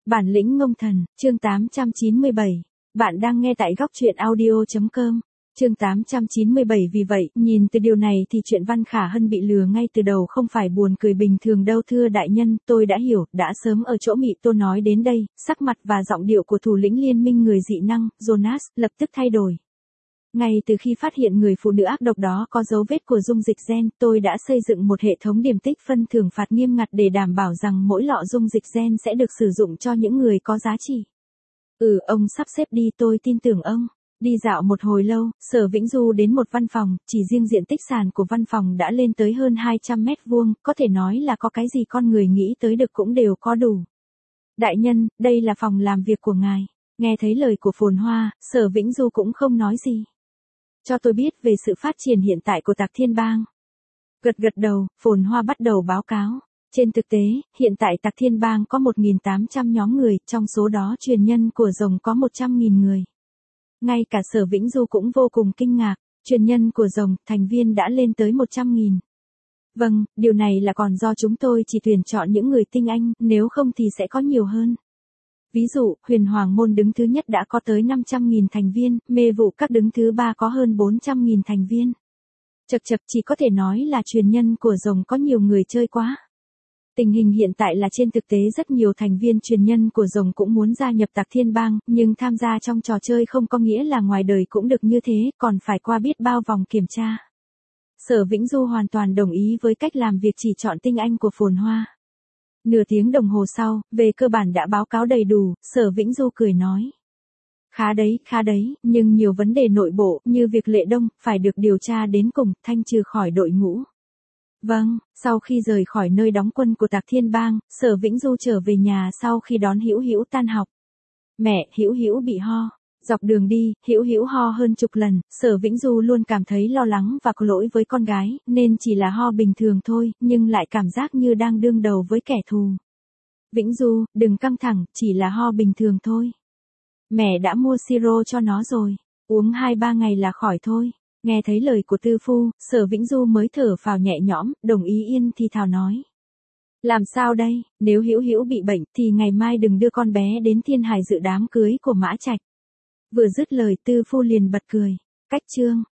Bản lĩnh ngông thần, chương 897. Bạn đang nghe tại góc truyện audio.com. Chương 897. Vì vậy, nhìn từ điều này thì chuyện Văn Khả Hân bị lừa ngay từ đầu không phải buồn cười bình thường đâu thưa đại nhân, tôi đã hiểu, đã sớm ở chỗ Mị Tô nói đến đây, sắc mặt và giọng điệu của thủ lĩnh liên minh người dị năng, Jonas, lập tức thay đổi. Ngay từ khi phát hiện người phụ nữ ác độc đó có dấu vết của dung dịch gen, tôi đã xây dựng một hệ thống điểm tích phân thưởng phạt nghiêm ngặt để đảm bảo rằng mỗi lọ dung dịch gen sẽ được sử dụng cho những người có giá trị. Ông sắp xếp đi, tôi tin tưởng ông. Đi dạo một hồi lâu, Sở Vĩnh Du đến một văn phòng, chỉ riêng diện tích sàn của văn phòng đã lên tới hơn 200 mét vuông, có thể nói là có cái gì con người nghĩ tới được cũng đều có đủ. Đại nhân, đây là phòng làm việc của ngài. Nghe thấy lời của Phồn Hoa, Sở Vĩnh Du cũng không nói gì. Cho tôi biết về sự phát triển hiện tại của Tạc Thiên Bang. Gật đầu, Phồn Hoa bắt đầu báo cáo. Trên thực tế, hiện tại Tạc Thiên Bang có 1.800 nhóm người, trong số đó truyền nhân của rồng có 100.000 người. Ngay cả Sở Vĩnh Du cũng vô cùng kinh ngạc, truyền nhân của rồng, thành viên đã lên tới 100.000. Vâng, điều này là còn do chúng tôi chỉ tuyển chọn những người tinh anh, nếu không thì sẽ có nhiều hơn. Ví dụ, Huyền Hoàng Môn đứng thứ nhất đã có tới 500.000 thành viên, Mê Vụ Các đứng thứ ba có hơn 400.000 thành viên. Chậc chỉ có thể nói là truyền nhân của rồng có nhiều người chơi quá. Tình hình hiện tại là trên thực tế rất nhiều thành viên truyền nhân của rồng cũng muốn gia nhập Tạc Thiên Bang, nhưng tham gia trong trò chơi không có nghĩa là ngoài đời cũng được như thế, còn phải qua biết bao vòng kiểm tra. Sở Vĩnh Du hoàn toàn đồng ý với cách làm việc chỉ chọn tinh anh của Phồn Hoa. Nửa tiếng đồng hồ sau, về cơ bản đã báo cáo đầy đủ, Sở Vĩnh Du cười nói. Khá đấy, nhưng nhiều vấn đề nội bộ, như việc Lệ Đông, phải được điều tra đến cùng, thanh trừ khỏi đội ngũ. Vâng, sau khi rời khỏi nơi đóng quân của Tạc Thiên Bang, Sở Vĩnh Du trở về nhà sau khi đón Hữu Hữu tan học. Mẹ, Hữu bị ho. Dọc đường đi, Hữu ho hơn chục lần, Sở Vĩnh Du luôn cảm thấy lo lắng và có lỗi với con gái, nên chỉ là ho bình thường thôi, nhưng lại cảm giác như đang đương đầu với kẻ thù. Vĩnh Du, đừng căng thẳng, chỉ là ho bình thường thôi. Mẹ đã mua siro cho nó rồi, uống 2-3 ngày là khỏi thôi. Nghe thấy lời của Tư Phu, Sở Vĩnh Du mới thở phào nhẹ nhõm, đồng ý yên thì thào nói. Làm sao đây, nếu Hữu bị bệnh thì ngày mai đừng đưa con bé đến Thiên Hải dự đám cưới của Mã Trạch. Vừa dứt lời Tư Phu liền bật cười. Cách chương.